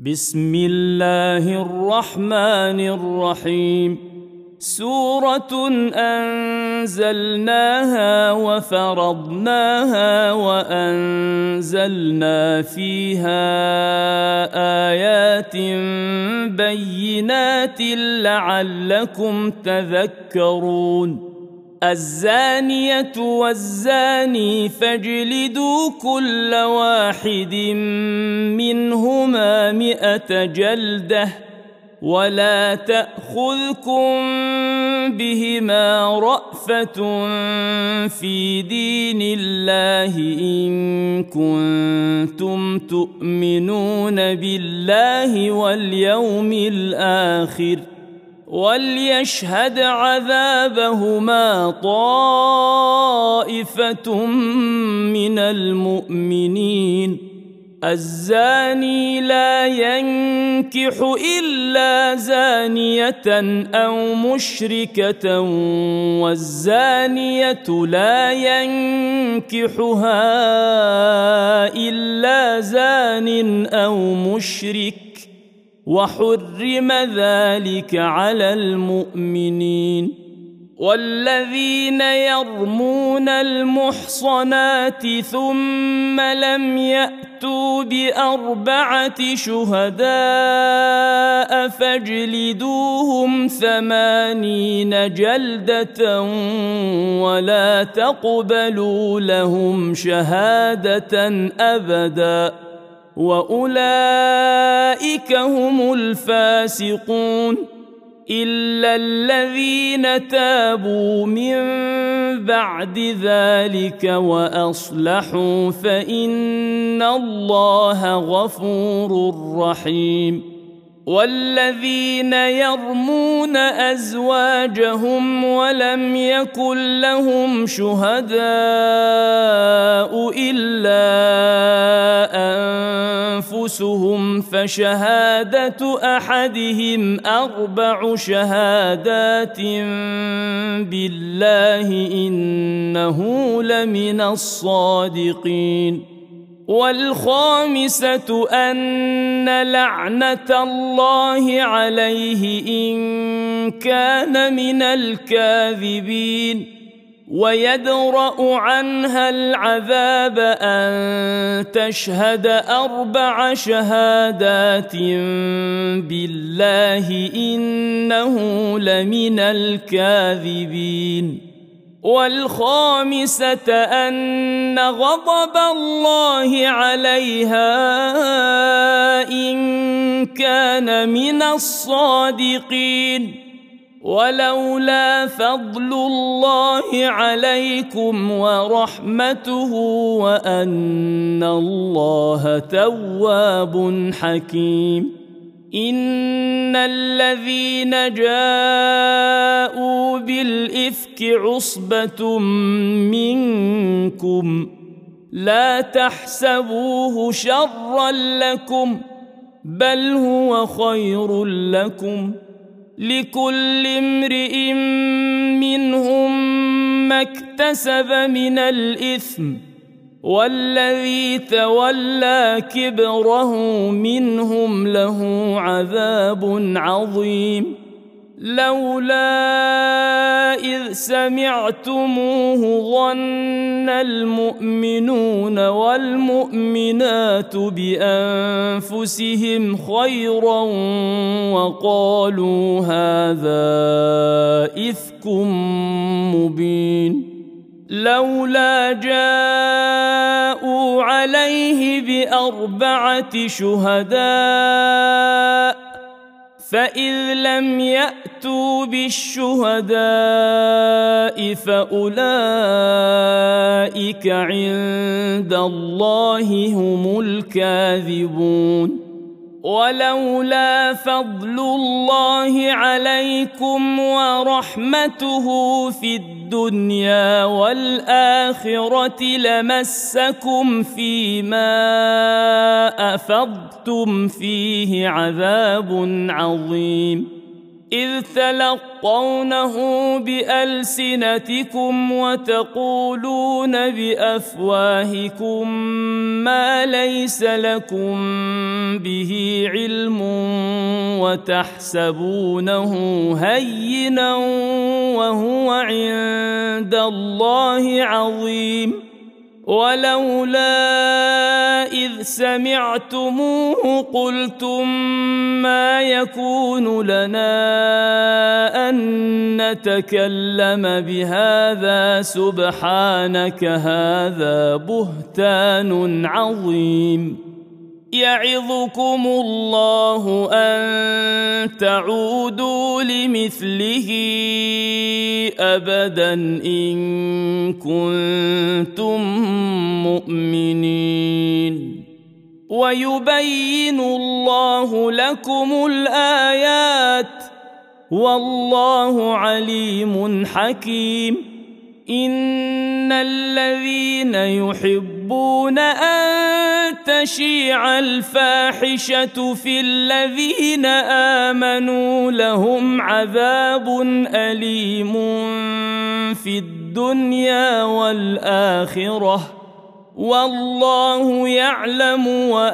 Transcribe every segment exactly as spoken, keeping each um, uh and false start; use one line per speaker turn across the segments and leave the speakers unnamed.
بسم الله الرحمن الرحيم. سورة أنزلناها وفرضناها وأنزلنا فيها آيات بينات لعلكم تذكرون. الزانية والزاني فاجلدوا كل واحد منهما مئة جلدة ولا تأخذكم بهما رأفة في دين الله إن كنتم تؤمنون بالله واليوم الآخر وليشهد عذابهما طائفة من المؤمنين. الزاني لا ينكح إلا زانية أو مشركة والزانية لا ينكحها إلا زان أو مشرك وحرم ذلك على المؤمنين. والذين يرمون المحصنات ثم لم يأتوا بأربعة شهداء فاجلدوهم ثمانين جلدة ولا تقبلوا لهم شهادة أبدا وأولئك هم الفاسقون إلا الذين تابوا من بعد ذلك وأصلحوا فإن الله غفور رحيم. والذين يرمون أزواجهم ولم يكن لهم شهداء إلا أنفسهم فشهادة أحدهم أربع شهادات بالله إنه لمن الصادقين. والخامسة أن لعنة الله عليه إن كان من الكاذبين ويدرأ عنها العذاب أن تشهد أربع شهادات بالله إنه لمن الكاذبين. والخامسة أن غضب الله عليها إن كان من الصادقين. ولولا فضل الله عليكم ورحمته وأن الله تواب حكيم. إن الذين جاءوا بالإفك عصبة منكم لا تحسبوه شرا لكم بل هو خير لكم لكل امرئ منهم ما اكتسب من الإثم والذي تولى كبره منهم له عذاب عظيم. لولا إذ سمعتموه ظن المؤمنون والمؤمنات بأنفسهم خيرا وقالوا هذا إفك مبين. لولا جاءوا عليه بأربعة شهداء فإذ لم يأتوا بالشهداء فأولئك عند الله هم الكاذبون. ولولا فضل الله عليكم ورحمته في الدنيا والآخرة لمسكم فيما أفضتم فيه عذاب عظيم. إذ تلقونه بألسنتكم وتقولون بأفواهكم ما ليس لكم به علم وتحسبونه هينا وهو عند الله عظيم ولولا إذ سمعتموه قلتم ما يكون لنا أن نتكلم بهذا سبحانك هذا بهتان عظيم يعظكم الله أن تعودوا لمثله أبدا إن كنتم مؤمنين ويبين الله لكم الآيات والله عليم حكيم إن الذين يحبون أن تشيع الفاحشة في الذين آمنوا لهم عذاب أليم في الدنيا والآخرة والله يعلم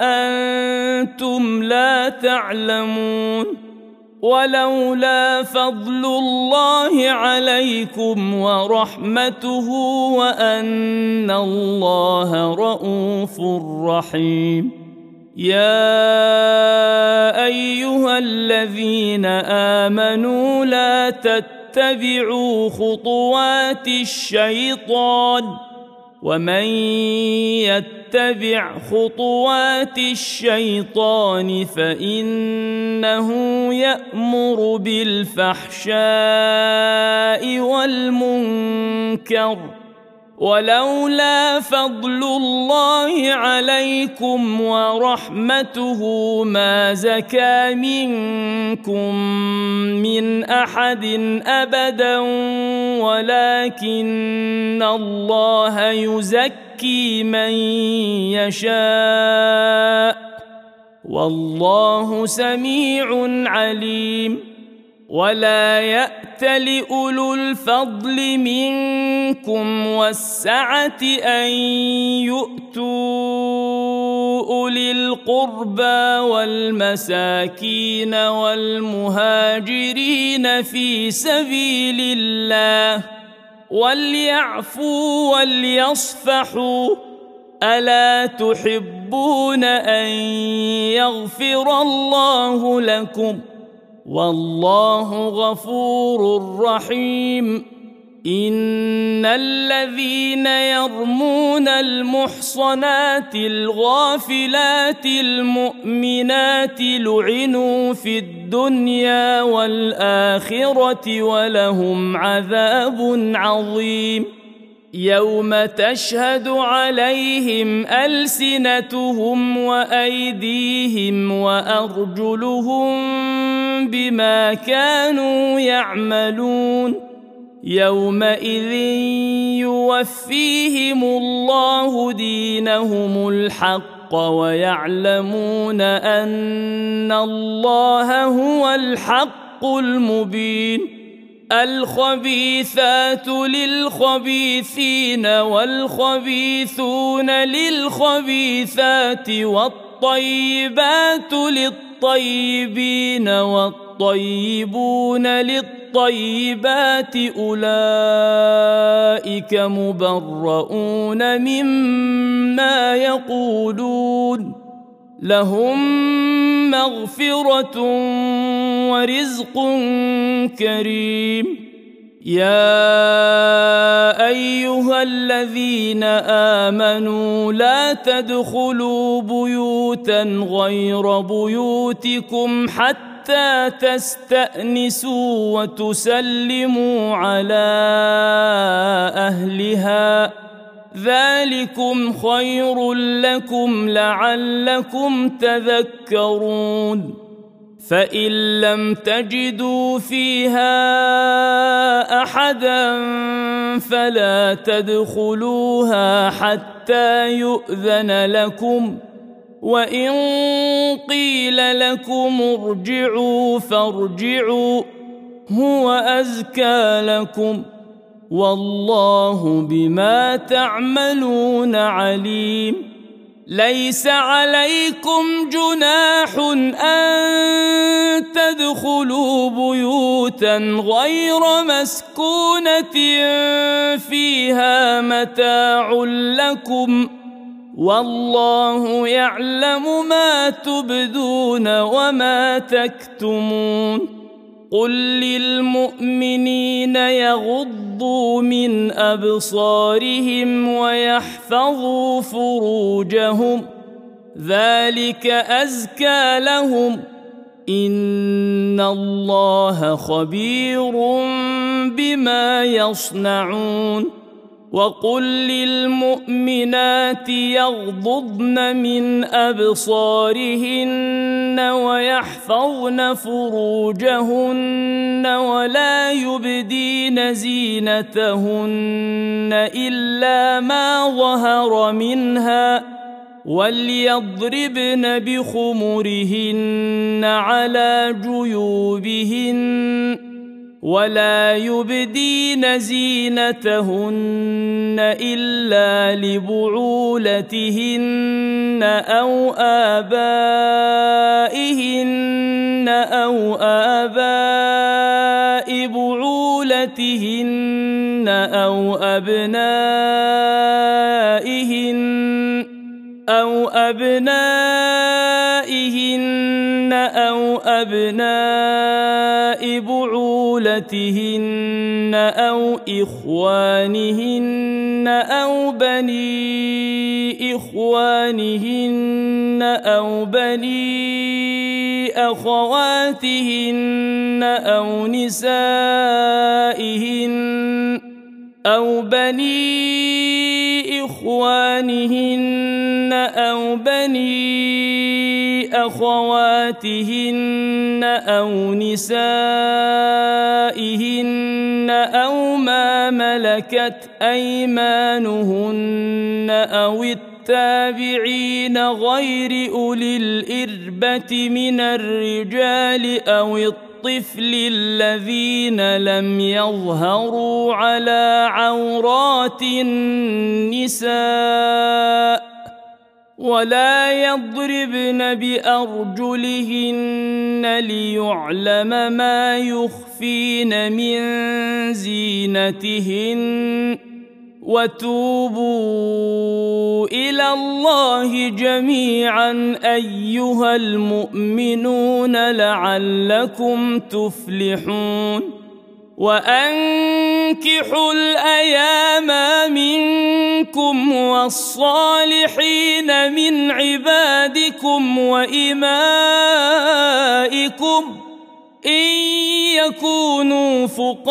وأنتم لا تعلمون ولولا فضل الله عليكم ورحمته وأن الله رءوف رحيم يا أيها الذين آمنوا لا تتبعوا خطوات الشيطان ومن يتبع خطوات الشيطان فإنه يأمر بالفحشاء والمنكر ولولا فضل الله عليكم ورحمته ما زكى منكم من أحد أبدا ولكن الله يزكي من يشاء والله سميع عليم ولا يأت لأولو الفضل منكم والسعة أن يؤتوا أولي القربى والمساكين والمهاجرين في سبيل الله وليعفوا وليصفحوا ألا تحبون أن يغفر الله لكم والله غفور رحيم إن الذين يرمون المحصنات الغافلات المؤمنات لعنوا في الدنيا والآخرة ولهم عذاب عظيم يوم تشهد عليهم ألسنتهم وأيديهم وأرجلهم بما كانوا يعملون يومئذ يوفيهم الله دينهم الحق ويعلمون أن الله هو الحق المبين الخبيثات للخبيثين والخبيثون للخبيثات والطيبات للطيبين والطيبون للطيبات أولئك مبرؤون مما يقولون لهم مغفرة ورزق كريم يا أيها الذين آمنوا لا تدخلوا بيوتا غير بيوتكم حتى تستأنسوا وتسلموا على أهلها ذلكم خير لكم لعلكم تذكرون فإن لم تجدوا فيها أحدا فلا تدخلوها حتى يؤذن لكم وإن قيل لكم ارجعوا فارجعوا هو أزكى لكم والله بما تعملون عليم ليس عليكم جناح أن تدخلوا بيوتا غير مسكونة فيها متاع لكم والله يعلم ما تبدون وما تكتمون قل للمؤمنين يغضوا من أبصارهم ويحفظوا فروجهم ذلك أزكى لهم إن الله خبير بما يصنعون وقل للمؤمنات يغضضن من أبصارهن ويحفظن فروجهن ولا يبدين زينتهن إلا ما ظهر منها وليضربن بخمرهن على جيوبهن ولا يبدين زينتهن إلا لبعولتهن أو آبائهن أو آباء بعولتهن أو أبنائهن أو أبنائهن أو أبناء بعولتهن أو إخوانهن أو بني إخوانهن أو بني أخواتهن أو نسائهن أو بني إخوانهن أو بني أخواتهن أو نسائهن أو ما ملكت أيمانهن أو التابعين غير أولي الإربة من الرجال أو الطفل الذين لم يظهروا على عورات النساء ولا يضربن بأرجلهن ليعلم ما يخفين من زينتهن وتوبوا إلى الله جميعا أيها المؤمنون لعلكم تفلحون وأنكحوا الأيام منكم والصالحين من عبادكم وإمائكم إن يكونوا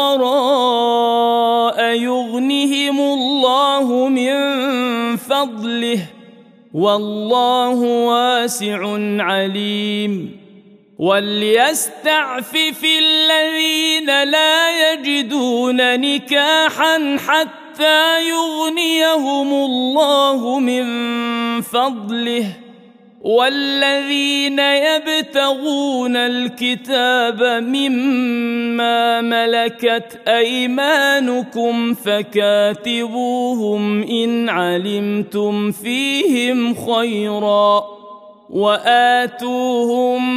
فقراء يغنهم الله من فضله والله واسع عليم وليستعفف الذين لا يجدون نكاحا حتى يغنيهم الله من فضله والذين يبتغون الكتاب مما ملكت أيمانكم فكاتبوهم إن علمتم فيهم خيرا وآتوهم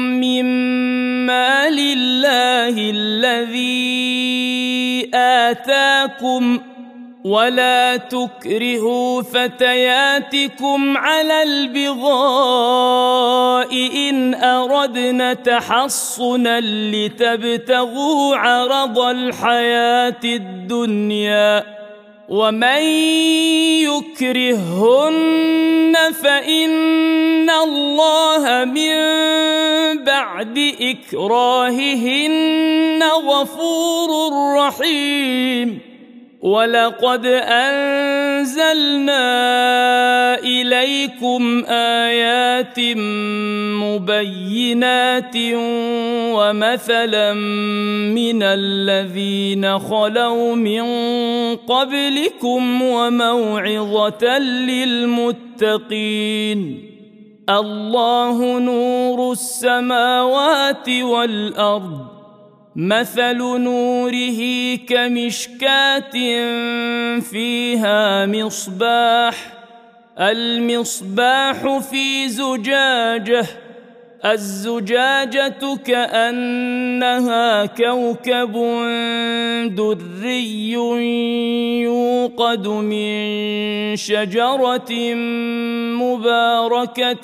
مما لله الذي آتاكم ولا تكرهوا فتياتكم على البغاء إن أردنا تحصنا لتبتغوا عرض الحياة الدنيا ومن يكرههن فإن الله من بعد إكراههن غفور رحيم ولقد أنزلنا إليكم آيات مبينات ومثلا من الذين خلوا من قبلكم وموعظة للمتقين الله نور السماوات والأرض مثل نوره كمشكاة فيها مصباح المصباح في زجاجة الزجاجة كأنها كوكب دري يوقد من شجرة مباركة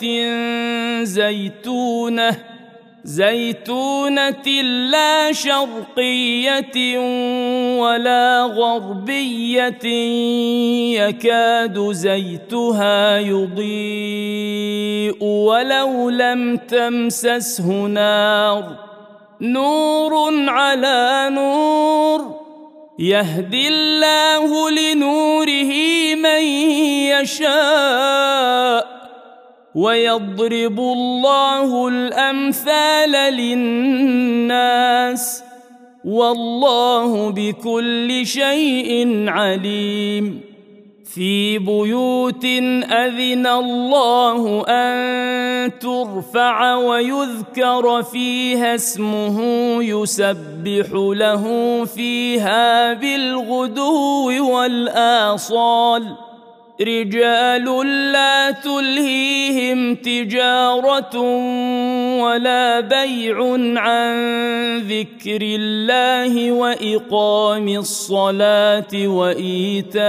زيتونة زيتونة لا شرقية ولا غربية يكاد زيتها يضيء ولو لم تمسسه نار نور على نور يهدي الله لنوره من يشاء ويضرب الله الأمثال للناس والله بكل شيء عليم في بيوت أذن الله أن ترفع ويذكر فيها اسمه يسبح له فيها بالغدو والآصال رجال لا تلهيهم تجارة ولا بيع عن ذكر الله وإقام الصلاة وإيتاء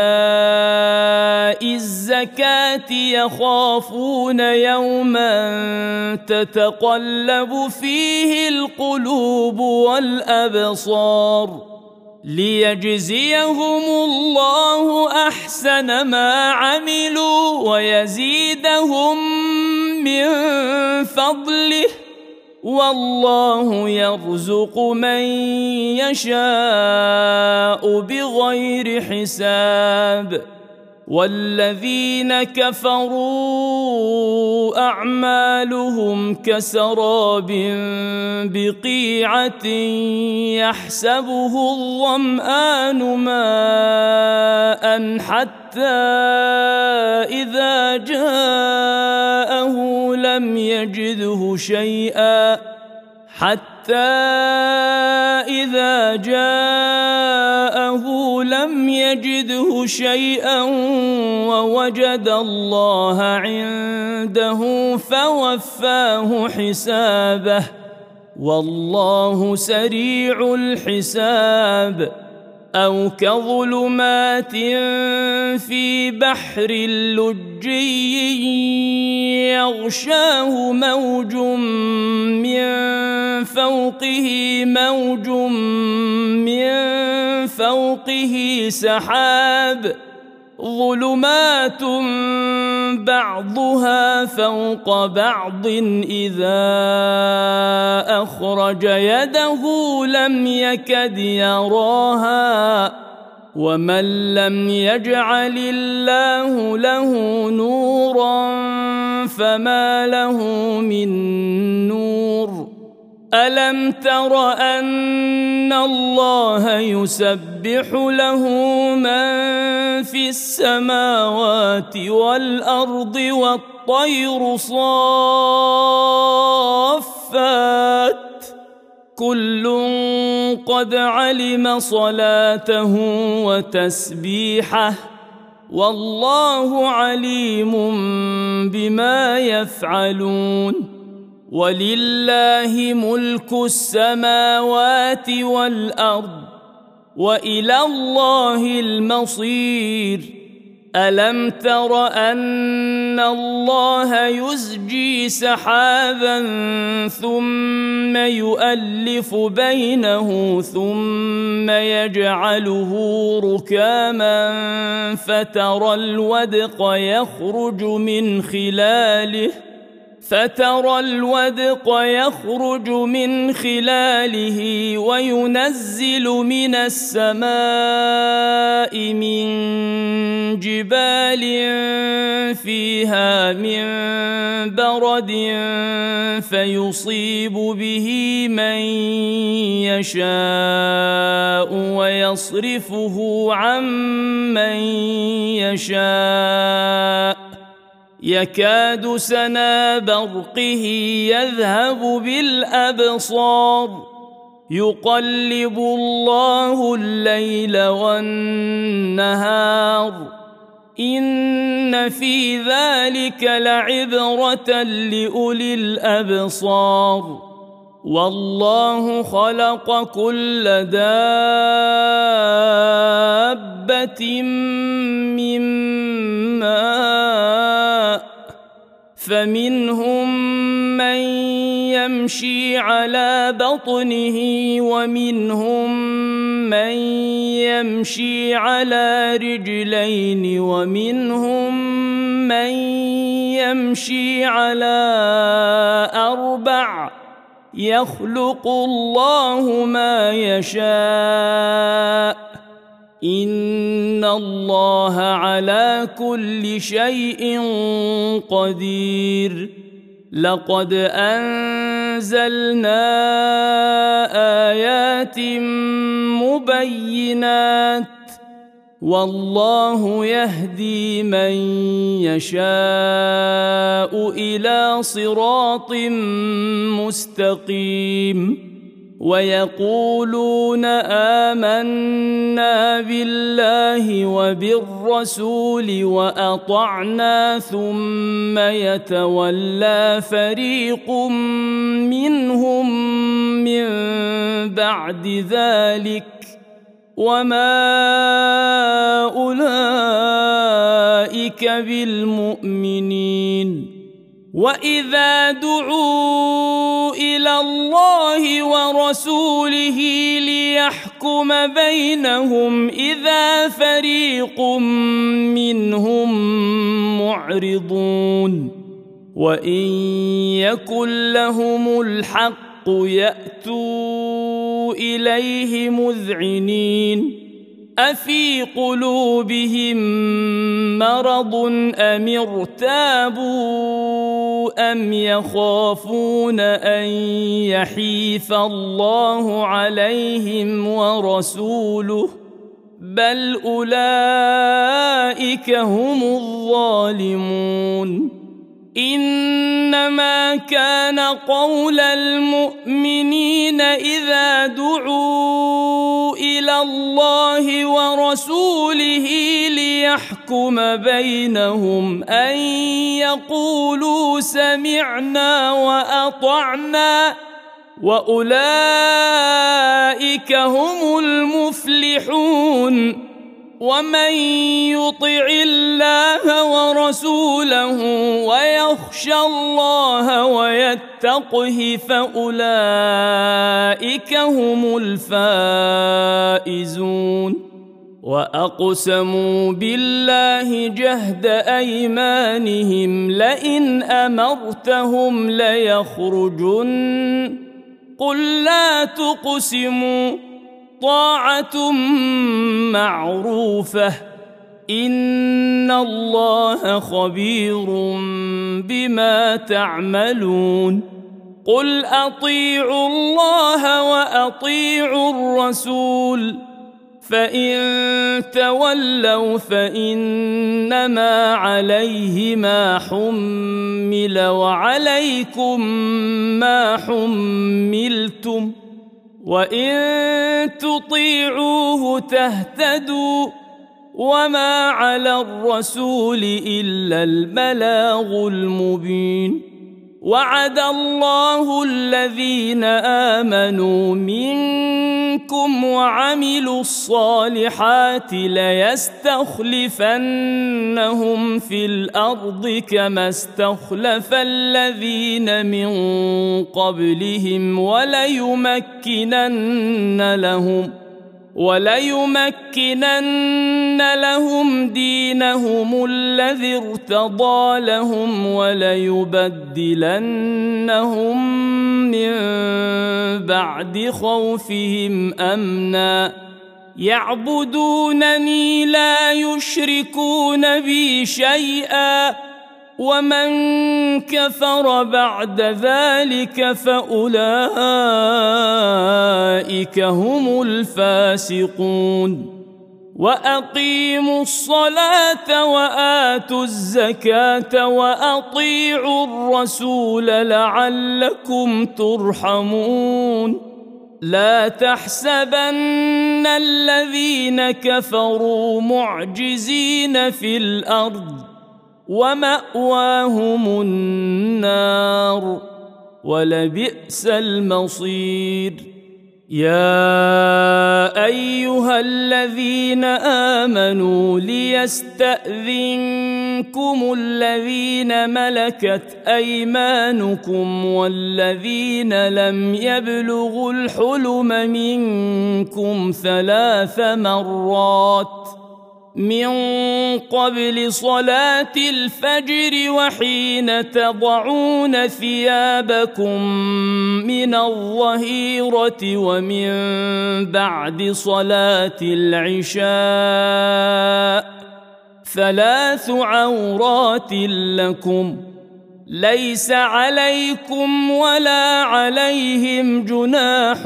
الزكاة يخافون يوما تتقلب فيه القلوب والأبصار ليجزيهم الله أحسن ما عملوا ويزيدهم من فضله والله يرزق من يشاء بغير حساب والذين كفروا أعمالهم كسراب بقيعة يحسبه الظمآن ماء حتى إذا جاءه لم يجده شيئا حتى إذا جاءه لم يجده شيئا ووجد الله عنده فوفاه حسابه والله سريع الحساب أو كظلمات في بحر لجي يغشاه موج من فوقه موج من فوقه سحاب ظلمات بعضها فوق بعض إذا أخرج يده لم يكد يراها ومن لم يجعل الله له نورا فما له من نور ألم تر أن الله يسبح له من في السماوات والأرض والطير صافات كل قد علم صلاته وتسبيحه والله عليم بما يفعلون ولله ملك السماوات والأرض وإلى الله المصير ألم تر أن الله يزجي سحابا ثم يؤلف بينه ثم يجعله ركاما فترى الودق يخرج من خلاله فترى الودق يخرج من خلاله وينزل من السماء من جبال فيها من برد فيصيب به من يشاء ويصرفه عن من يشاء يكاد سنا برقه يذهب بالأبصار يقلب الله الليل والنهار إن في ذلك لعبرة لأولي الأبصار والله خلق كل دابة من ماء فمنهم من يمشي على بطنه ومنهم من يمشي على رجلين ومنهم من يمشي على أربع يخلق الله ما يشاء إن الله على كل شيء قدير لقد أنزلنا آيات مبينات والله يهدي من يشاء إلى صراط مستقيم ويقولون آمنا بالله وبالرسول وأطعنا ثم يتولى فريق منهم من بعد ذلك وما أولئك بالمؤمنين وإذا دعوا إلى الله ورسوله ليحكم بينهم إذا فريق منهم معرضون وإن يكن لهم الحق يأتوا إليه مذعنين أفي قلوبهم مرض أم ارتابوا أم يخافون أن يحيف الله عليهم ورسوله بل أولئك هم الظالمون إنما كان قول المؤمنين إذا دعوا إلى الله ورسوله ليحكم بينهم أن يقولوا سمعنا وأطعنا وأولئك هم المفلحون ومن يطع الله ورسوله ويخشى الله ويتقه فأولئك هم الفائزون وأقسموا بالله جهد أيمانهم لئن أمرتهم ليخرجن قل لا تقسموا طاعة معروفة إن الله خبير بما تعملون قل أطيعوا الله وأطيعوا الرسول فإن تولوا فإنما عليه ما حمل وعليكم ما حملتم وإن تطيعوه تهتدوا وما على الرسول إلا البلاغ المبين وعد الله الذين آمنوا منكم وعملوا الصالحات ليستخلفنهم في الأرض كما استخلف الذين من قبلهم وليمكنن لهم وليمكنن لهم دينهم الذي ارتضى لهم وليبدلنهم من بعد خوفهم أمنا يعبدونني لا يشركون بي شيئا ومن كفر بعد ذلك فأولئك هم الفاسقون وأقيموا الصلاة وآتوا الزكاة وأطيعوا الرسول لعلكم ترحمون لا تحسبن الذين كفروا معجزين في الأرض ومأواهم النار ولبئس المصير يا أيها الذين آمنوا ليستأذنكم الذين ملكت أيمانكم والذين لم يبلغوا الحلم منكم ثلاث مرات من قبل صلاة الفجر وحين تضعون ثيابكم من الظهيرة ومن بعد صلاة العشاء ثلاث عورات لكم ليس عليكم ولا عليهم جناح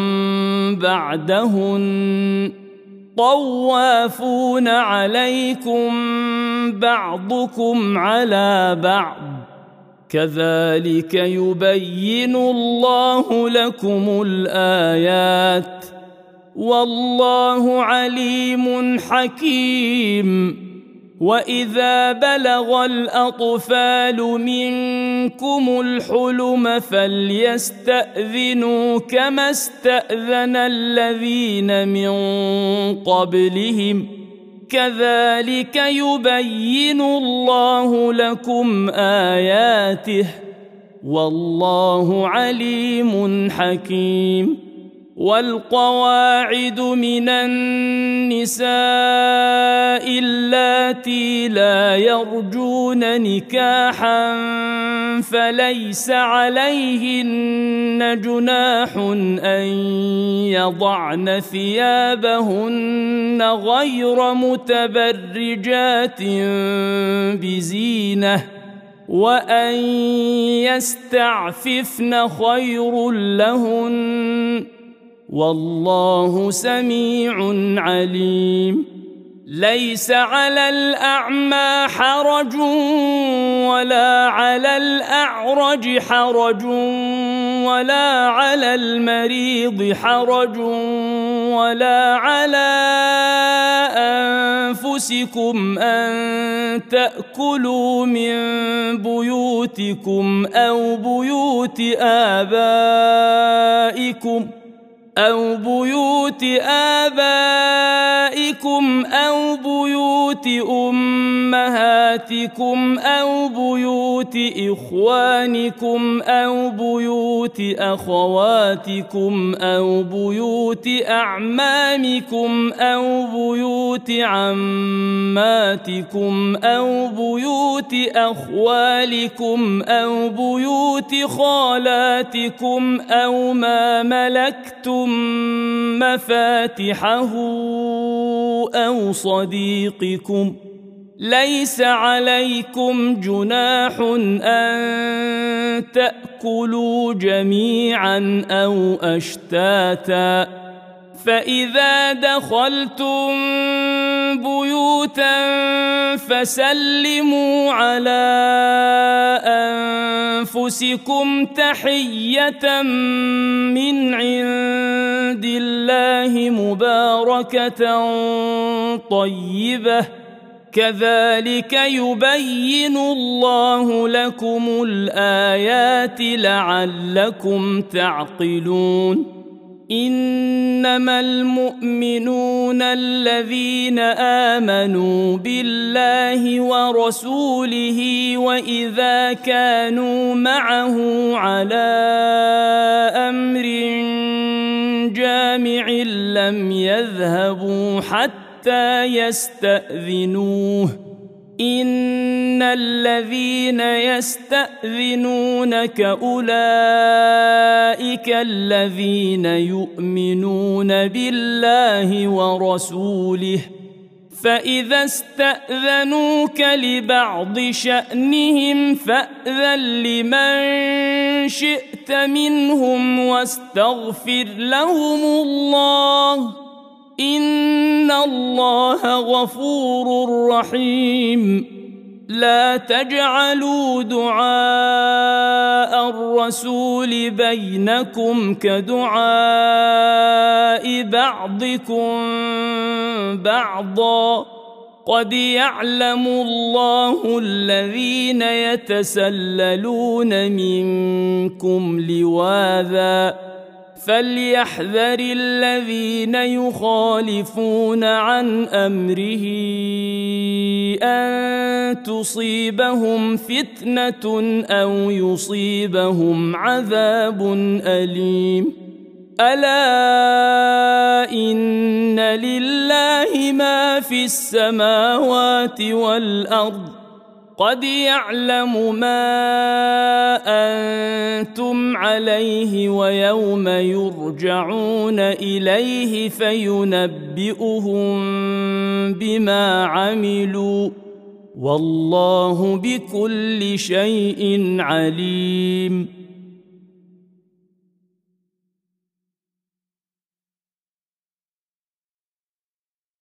بعدهن طوافون عليكم بعضكم على بعض كذلك يبين الله لكم الآيات والله عليم حكيم وإذا بلغ الأطفال منكم الحلم فليستأذنوا كما استأذن الذين من قبلهم كذلك يبين الله لكم آياته والله عليم حكيم والقواعد من النساء اللاتي لا يرجون نكاحا فليس عليهن جناح أن يضعن ثيابهن غير متبرجات بزينة وأن يستعففن خير لهن والله سميع عليم ليس على الأعمى حرج ولا على الأعرج حرج ولا على المريض حرج ولا على أنفسكم أن تأكلوا من بيوتكم أو بيوت آبائكم أو بيوت آبائكم أو بيوت أمهاتكم أو بيوت إخوانكم أو بيوت أخواتكم أو بيوت أعمامكم أو بيوت عماتكم أو بيوت أخوالكم أو بيوت خالاتكم أو ما ملكتم مفاتحه أو صديقكم ليس عليكم جناح أن تأكلوا جميعا أو أشتاتا فإذا دخلتم بيوتا فسلموا على أنفسكم تحية من عند الله مباركة طيبة كذلك يبين الله لكم الآيات لعلكم تعقلون إنما المؤمنون الذين آمنوا بالله ورسوله وإذا كانوا معه على أمر جامع لم يذهبوا حتى يستأذنوه إن الذين يستأذنونك أولئك الذين يؤمنون بالله ورسوله فإذا استأذنوك لبعض شأنهم فأذن لمن شئت منهم واستغفر لهم الله إن الله غفور رحيم لا تجعلوا دعاء الرسول بينكم كدعاء بعضكم بعضا قد يعلم الله الذين يتسللون منكم لواذا فليحذر الذين يخالفون عن أمره أن تصيبهم فتنة أو يصيبهم عذاب أليم ألا إن لله ما في السماوات والأرض قد يعلم ما أنتم عليه ويوم يرجعون إليه فينبئهم بما عملوا والله بكل شيء عليم